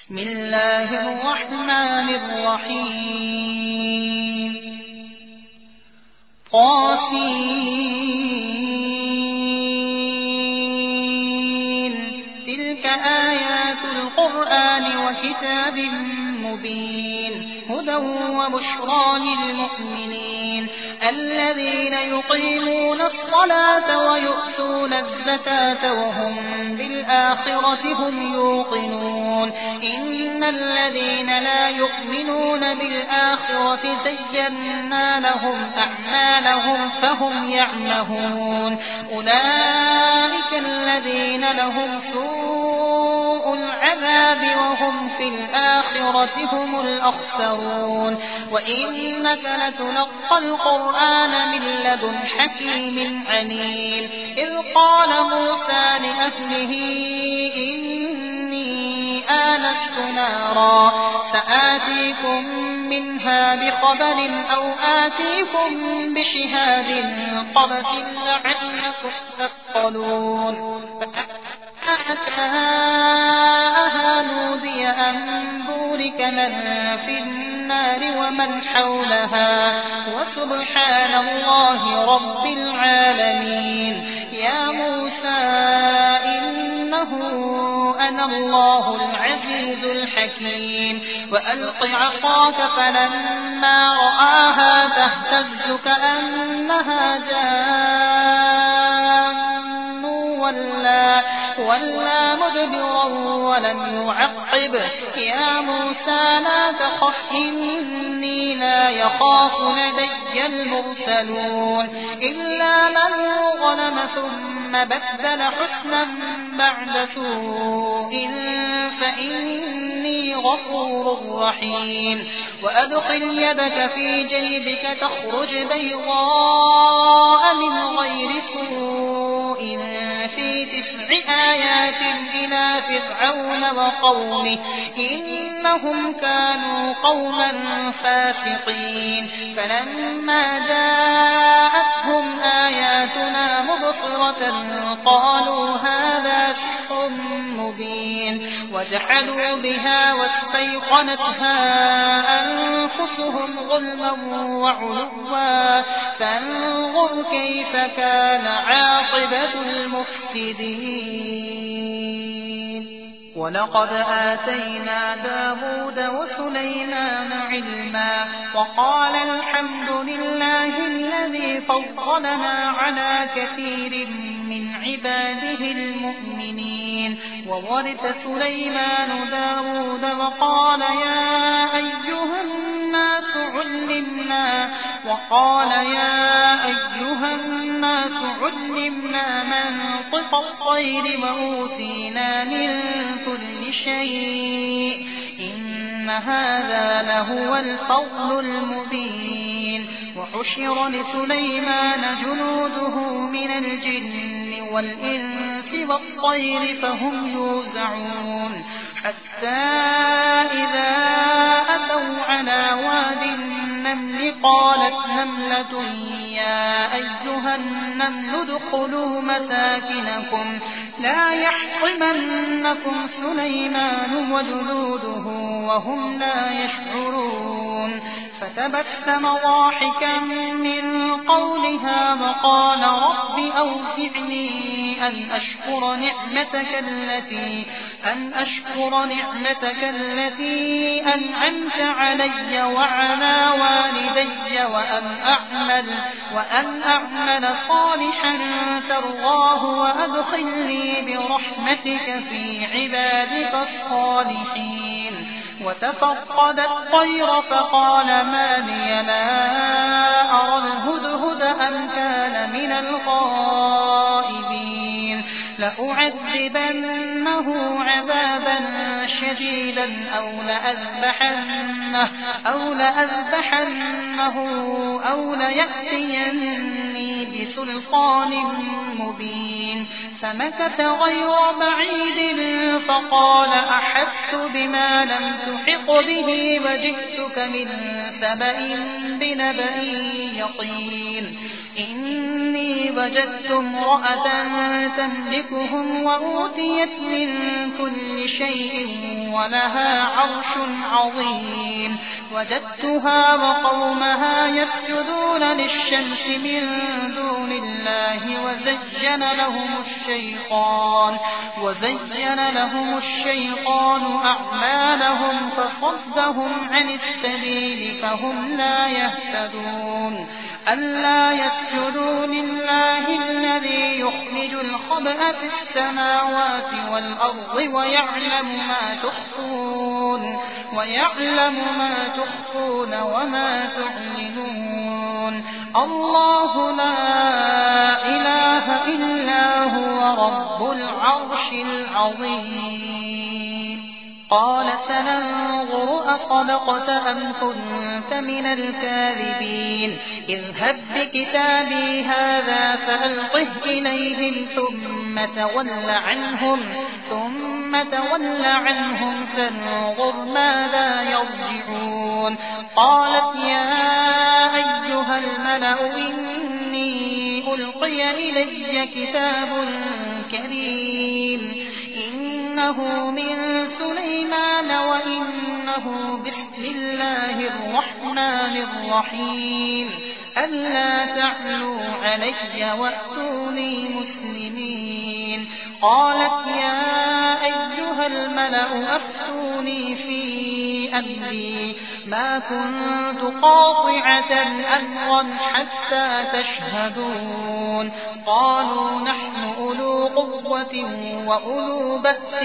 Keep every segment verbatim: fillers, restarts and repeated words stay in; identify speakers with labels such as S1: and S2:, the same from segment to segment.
S1: بسم الله الرحمن الرحيم طاسين تلك آيات القرآن وكتاب مبين هدى وبشرى للمؤمنين الذين يقيمون الصلاة ويؤتون الزكاة وهم بالآخرة هم يوقنون إن الذين لا يؤمنون بالآخرة زينا لهم أعمالهم فهم يعمهون أولئك الذين لهم سوء العذاب وهم في الآخرة هم الأخسرون وإنك لتلقى القرآن من لدن حكيم عليم إذ قال موسى لأهله إني آنست نارا سآتيكم منها بخبر أو آتيكم بشهاب قبس لعلكم تثقلون فأتاها نودي أن بورك من في النار ومن حولها وسبحان الله رب العالمين يا موسى إنه أنا الله العزيز الحكيم وألق عصاك فلما رآها تهتز كأنها جان ولا ولا مدبرا ولم يعقب يا موسى لا تخف إني لا يخاف لدي المرسلون إلا من ظلم ثم بدل حسنا بعد سوء فإني غفور رحيم وأدخل يدك في جيبك تخرج بيضاء من غير سوء في تسع آيات إلى فرعون وقومه إنهم كانوا قوما فاسقين فلما جاءتهم آياتنا مبصرة قالوا هذا سحر مبين وجحدوا بها واستيقنتها أنفسهم ظلما وعلوا فانظر كيف كان عاقبة المفسدين ولقد آتينا داود وسليمان علما وقال الحمد لله الذي فضلنا على كثير من عباده المؤمنين وورث سليمان داود وقال يا أيها الناس علمنا وقال يا أيها الناس علمنا منطق الطير وأوتينا من كل شيء إن هذا لهو الفضل المبين وحشر لسليمان جنوده من الجن والإنس والطير فهم يوزعون حتى إذا أتوا على واد النمل قالت نملة يا أيها النمل ادخلوا مساكنكم لا يحطمنكم سليمان وجنوده وهم لا يشعرون فتبسم ضاحكا من قولها وقال رب أوزعني أن أشكر نعمتك التي أن أشكر نعمتك التي أنعمت علي وعلى والدي وأن أعمل وأن أعمل صالحا ترضاه وأدخلني برحمتك في عبادك الصالحين وتفقد الطير فقال ما لي لا أرى الهدهد أم كان من الغائبين لأعذبنه عذابا شديدا أو لأذبحنه أو لأذبحنه أو ليأتيني بسلطان مبين فمكث غير بعيد فقال أحطت بما لم تحط به وجئتك من سبأ بنبأ يقين إني وجدت امرأة تملكهم وأوتيت من كل شيء ولها عرش عظيم وجدتها وقومها يسجدون للشمس من دون الله وزين لهم الشيطان وزين لهم الشيطان أعمالهم فصدهم عن السبيل فهم لا يهتدون ألا يسجدوا لله الذي يخرج الخبأ في السماوات والأرض ويعلم ما تخفون ويعلم ما تخفون وما تعلنون الله لا إله إلا هو رب العرش العظيم قال سننظر أصدقت أم كنت من الكاذبين اذهب بكتابي هذا فألقه إليهم ثم تول عنهم ثم تول عنهم فانظر ماذا يرجعون قالت يا أيها الملأ إني ألقي إلي كتاب كريم إنه من سليمان وإنه بسم الله الرحمن الرحيم ألا تعلوا علي وأتوني مسلمين قالت يا أيها الملأ أفتوني في أمري ما كنت قاطعة أمرا حتى تشهدون قالوا نحن أولو قوة وأولو بأس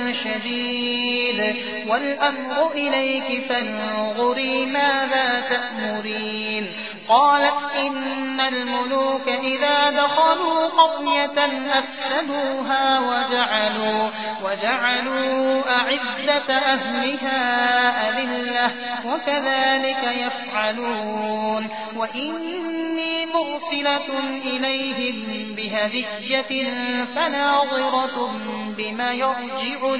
S1: شديد والأمر إليك فانظري ماذا تأمرين قالت إن الملوك إذا دخلوا قرية أفسدوها وجعلوا, وجعلوا أعزة أهلها أذلة وكذلك يفعلون وإني مرسلة إليهم بهدية فناظرة بما يرجع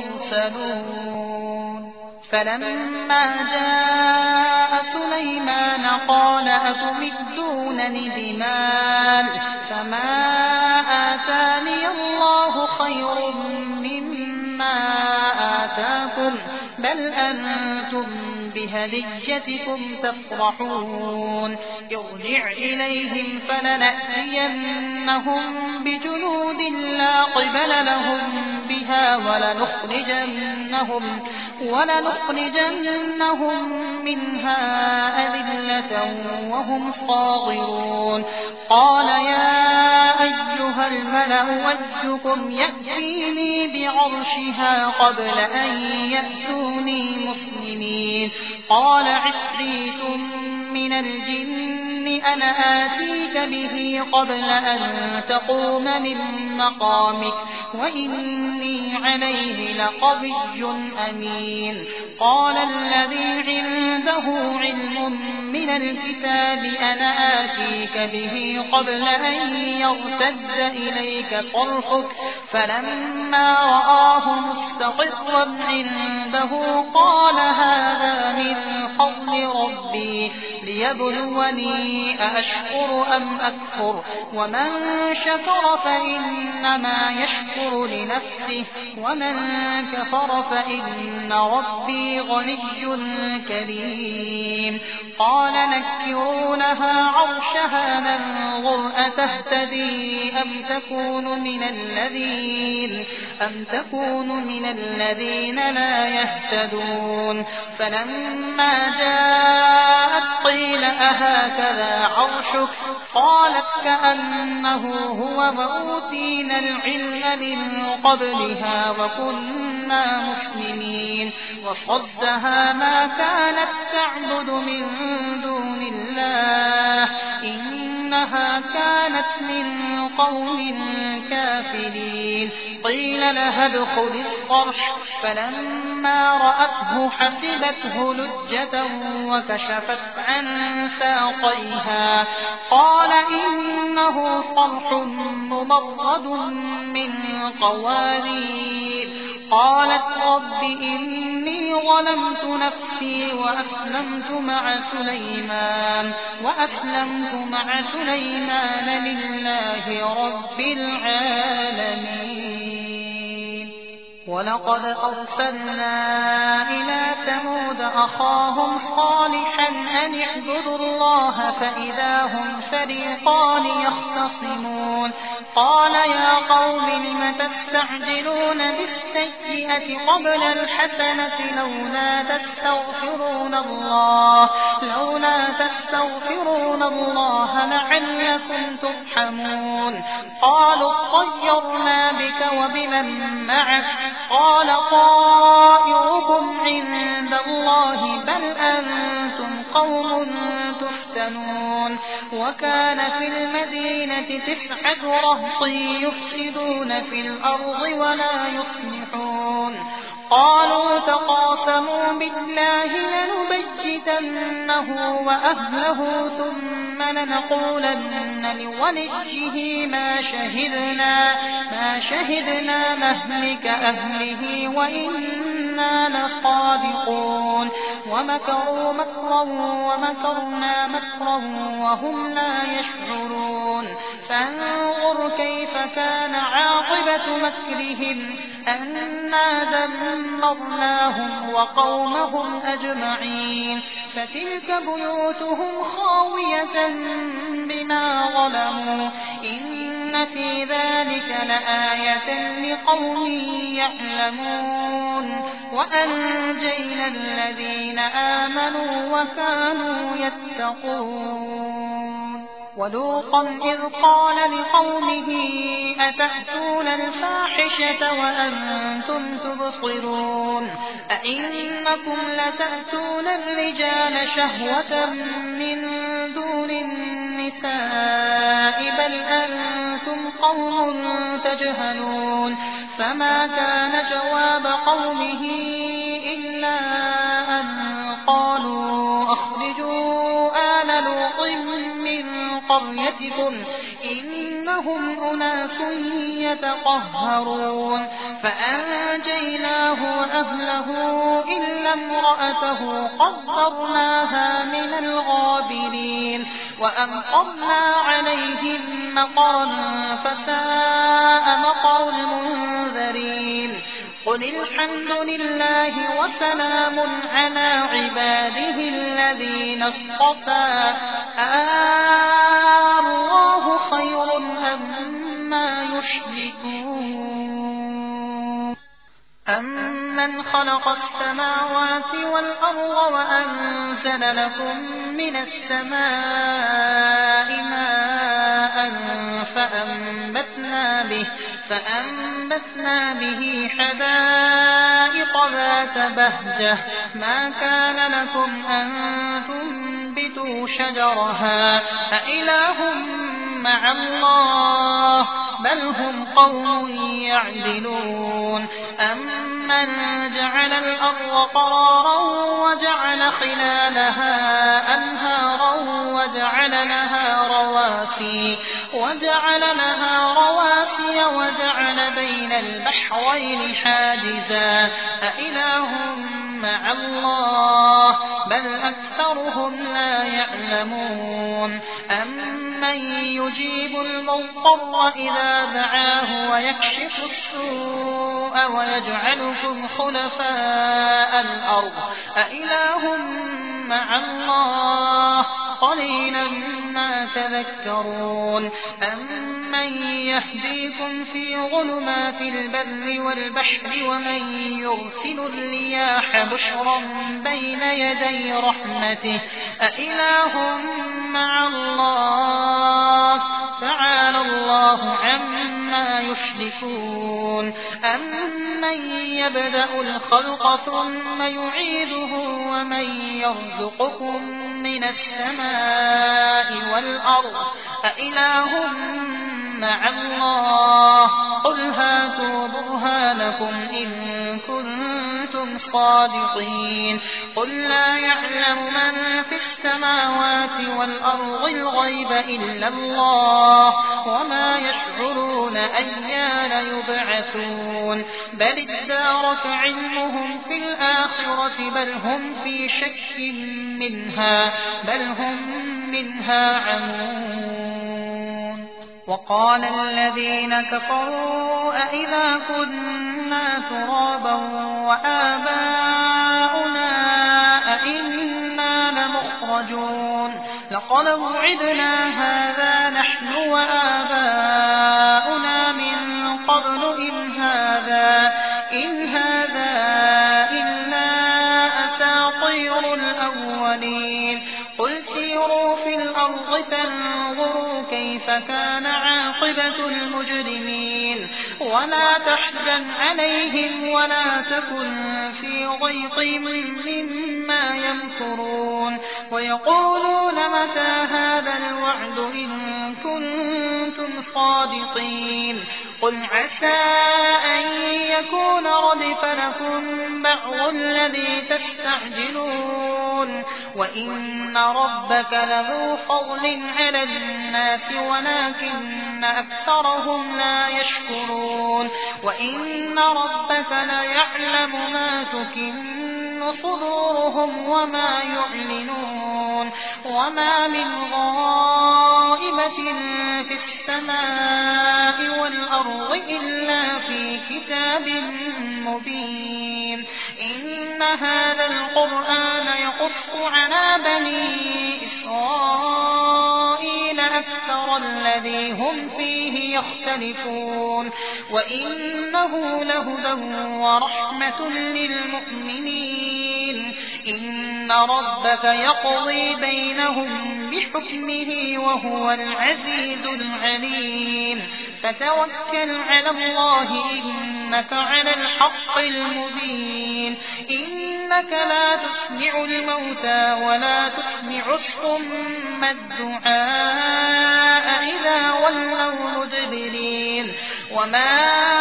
S1: المرسلون فلما جاء سليمان قال أتمدونني بمال فما آتاني الله خير مما آتاكم بل أنتم بهديتكم تفرحون ارجع إليهم فلنأتينهم بجنود لا قبل لهم بها ولنخرجنهم, ولنخرجنهم منها أذلة وهم صاغرون قال يا أيها الملأ أيكم يأتيني بعرشها قبل أن يأتوني مسلمين قال عفريت من الجن أنا آتيك به قبل أن تقوم من مقامك وإني عليه لقوي أمين قال الذي عنده علم من الكتاب أنا آتيك به قبل أن يرتد إليك طرفك فلما رآه مستقرا عنده قال هذا من فضل ربي ليبلوني أأشكر أم أكفر ومن شكر فإنما يشكر لنفسه ومن كفر فإن ربي غني كريم قال نكروا لها عرشها ننظر أتهتدي أم تكون من الذين أم تكون من الذين لا يهتدون فلما جاءت قيل أهكذا عرشك قالت كأنه هو وأوتينا العلم من قبلها وكنا مسلمين وصدها ما كانت تعبد من دون الله إنها كانت من قوم كافرين قيل لها ادخل الصرح فلما رأته حسبته لجة وكشفت عن ساقيها قال إنه صرح ممرد من قوارير قالت رب إني ظلمت نفسي وأسلمت مع سليمان وأسلمت مع سليمان لله رب العالمين. ولقد أرسلنا إلى ثمود أخاهم صالحا أن اعبدوا الله فإذا هم فريقان يختصمون قال يا قوم لم تستعجلون بالسيئة قبل الحسنة لولا تستغفرون الله لولا تستغفرون الله لعلكم ترحمون قالوا اطيرنا بك وبمن معك قال طائركم عند الله بل أنتم قوم تفتنون وكان في المدينة تسعة رهط يفسدون في الأرض ولا يصلحون قالوا تقاسموا بالله لنبيتنه وأهله ثم لنقولن لوليه ما شهدنا ما شهدنا مهلك أهله وإنا لصادقون ومكروا مكرا ومكرنا مكرا وهم لا يشعرون فانظر كيف كان عاقبة مكرهم أنا دمرناهم وقومهم أجمعين فتلك بيوتهم خاوية بما ظلموا إن في ذلك لآية لقوم يعلمون وأنجينا الذين آمنوا وكانوا يتقون ولوطا إذ قال لقومه أتأتون الفاحشة وأنتم تبصرون أئنكم لتأتون الرجال شهوة من دون النساء بل أنتم قوم تجهلون فما كان جواب قومه إلا أن قالوا أخرجوا آل لوط من قريتكم إنهم أناس يتطهرون فأنجيناه وأهله إلا امرأته قدرناها من الغابرين وأمطرنا عليهم مطرا فساء مطر المنذرين قل الحمد لله وسلام على عباده الذين اصطفى الله خير أما يشركون أمن خلق السماوات والأرض وأنزل لكم من السماء ماء فأنبتنا به فأنبتنا به حدائق ذات بهجة ما كان لكم أن تنبتوا شجرها أإله مع الله بل هم قوم يعدلون أمن جعل الأرض قرارا وجعل خلالها أنهارا وجعل لها رواسي وجعل لها رواسي وجعل بين البحرين حاجزا أإله مع الله بل أكثرهم لا يعلمون أمن يجيب المضطر إذا دعاه ويكشف السوء ويجعلكم خلفاء الأرض أإله مع الله قليلا ما تذكرون أمن يهديكم في ظلمات البر والبحر ومن يرسل الرياح بشرا بين يدي رحمته أإله مع الله تعالى الله عما يشركون أمن يبدأ الخلق ثم يعيده ومن يرزقكم من السماء والأرض أإله مع الله قل هاتوا برهانكم إن كنتم صادقين قل لا يعلم من في السماوات والأرض الغيب إلا الله وما يشعرون أيان يبعثون يعلمون بل ادارك علمهم في الآخرة بل هم في شك منها بل هم منها عمون وقال الذين كفروا أئذا كنا ترابا وآباؤنا أئنا لمخرجون لقد وعدنا هذا نحن وآباؤنا من قبل إن هذا إن هذا إلا أساطير الأولين قل سيروا في الأرض فانظروا كيف كان عاقبة المجرمين ولا تحزن عليهم ولا تكن في ضيق مما يمكرون ويقولون متى هذا الوعد إن كنتم صادقين قل عسى أن يكون ردف لكم بعض الذي تستعجلون وإن ربك لذو فضل على الناس ولكن أكثرهم لا يشكرون وإن ربك ليعلم ما تكن صدورهم وما يعلنون وما من غائبة في السماء والأرض إلا في كتاب مبين إن هذا القرآن يقص على بني إسرائيل أكثر الذي هم فيه يختلفون وإنه لهدى ورحمة للمؤمنين إن ربك يقضي بينهم بحكمه وهو العزيز العليم فتوكل على الله إنك على الحق المبين إنك لا تسمع الموتى ولا تسمع الصم الدعاء إذا ولوا مدبرين وما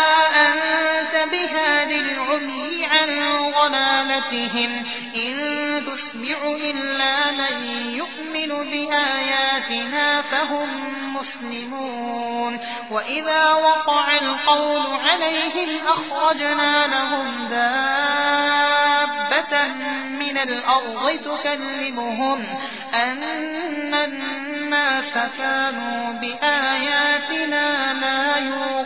S1: أنت بهاد العمي عن ضلالتهم إن تسمع إلا من يؤمن بآياتنا فهم مسلمون وإذا وقع القول عليهم أخرجنا لهم دابة من الأرض تكلمهم أن الناس كانوا بآياتنا لا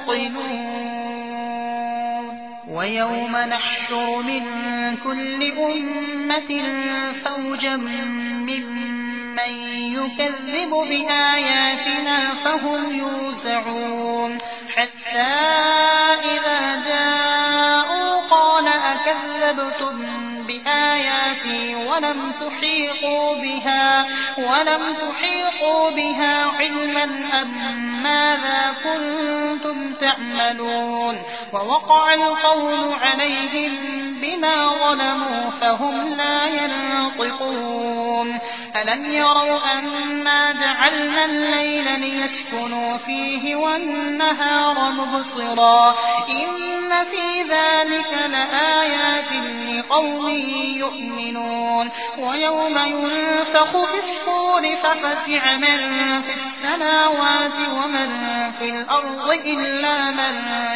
S1: يوقنون ويوم نحشر من كل أمة فوجا ممن يكذب بآياتنا فهم يوزعون حتى إذا جاءوا قال أكذبتم بآياتي ولم تحيطوا بها ولم تحيطوا بها علما أم ماذا كنتم تعملون ووقع القول عليهم بما ظلموا فهم لا ينطقون ألم يروا أنا جعلنا الليل ليسكنوا فيه والنهار مبصرا إن في ذلك لآيات لقوم يؤمنون ويوم ينفخ في الصور ففزع من في السماوات ومن في الأرض إلا من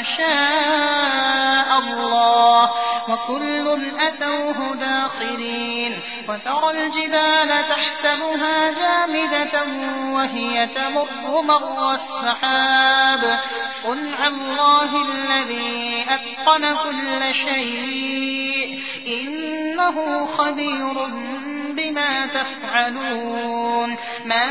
S1: شاء الله وكل أتوه داخرين وترى الجبال تحسبها جامدة وهي تمر مر السحاب صنع الله الذي أتقن كل شيء إنه خبير بما تفعلون من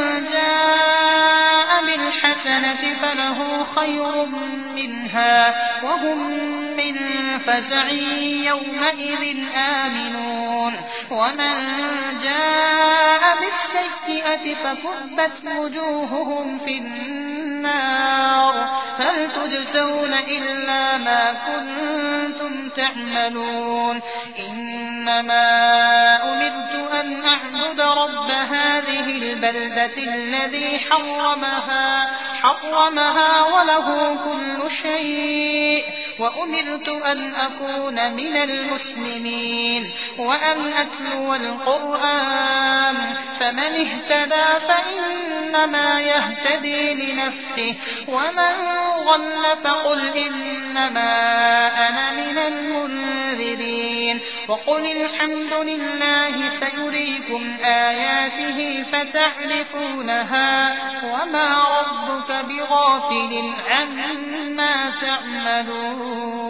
S1: جاء بالحسنة فله خير منها وهم من فزع يومئذ آمنون ومن جاء بالسيئة فكبت وجوههم في النار هل تجزون إلا ما كنتم تعملون إنما أمرت أن أعبد رب هذه البلدة الذي حرمها حرمها وله كل شيء وأمرت أن أكون من المسلمين وأن أتلو القرآن فمن اهتدى فإنما يهتدي لنفسه ومن ضل فقل إنما أنا من المنذرين وقل الحمد لله سيريكم آياته فتعرفونها وما ربك بغافل عما تعملون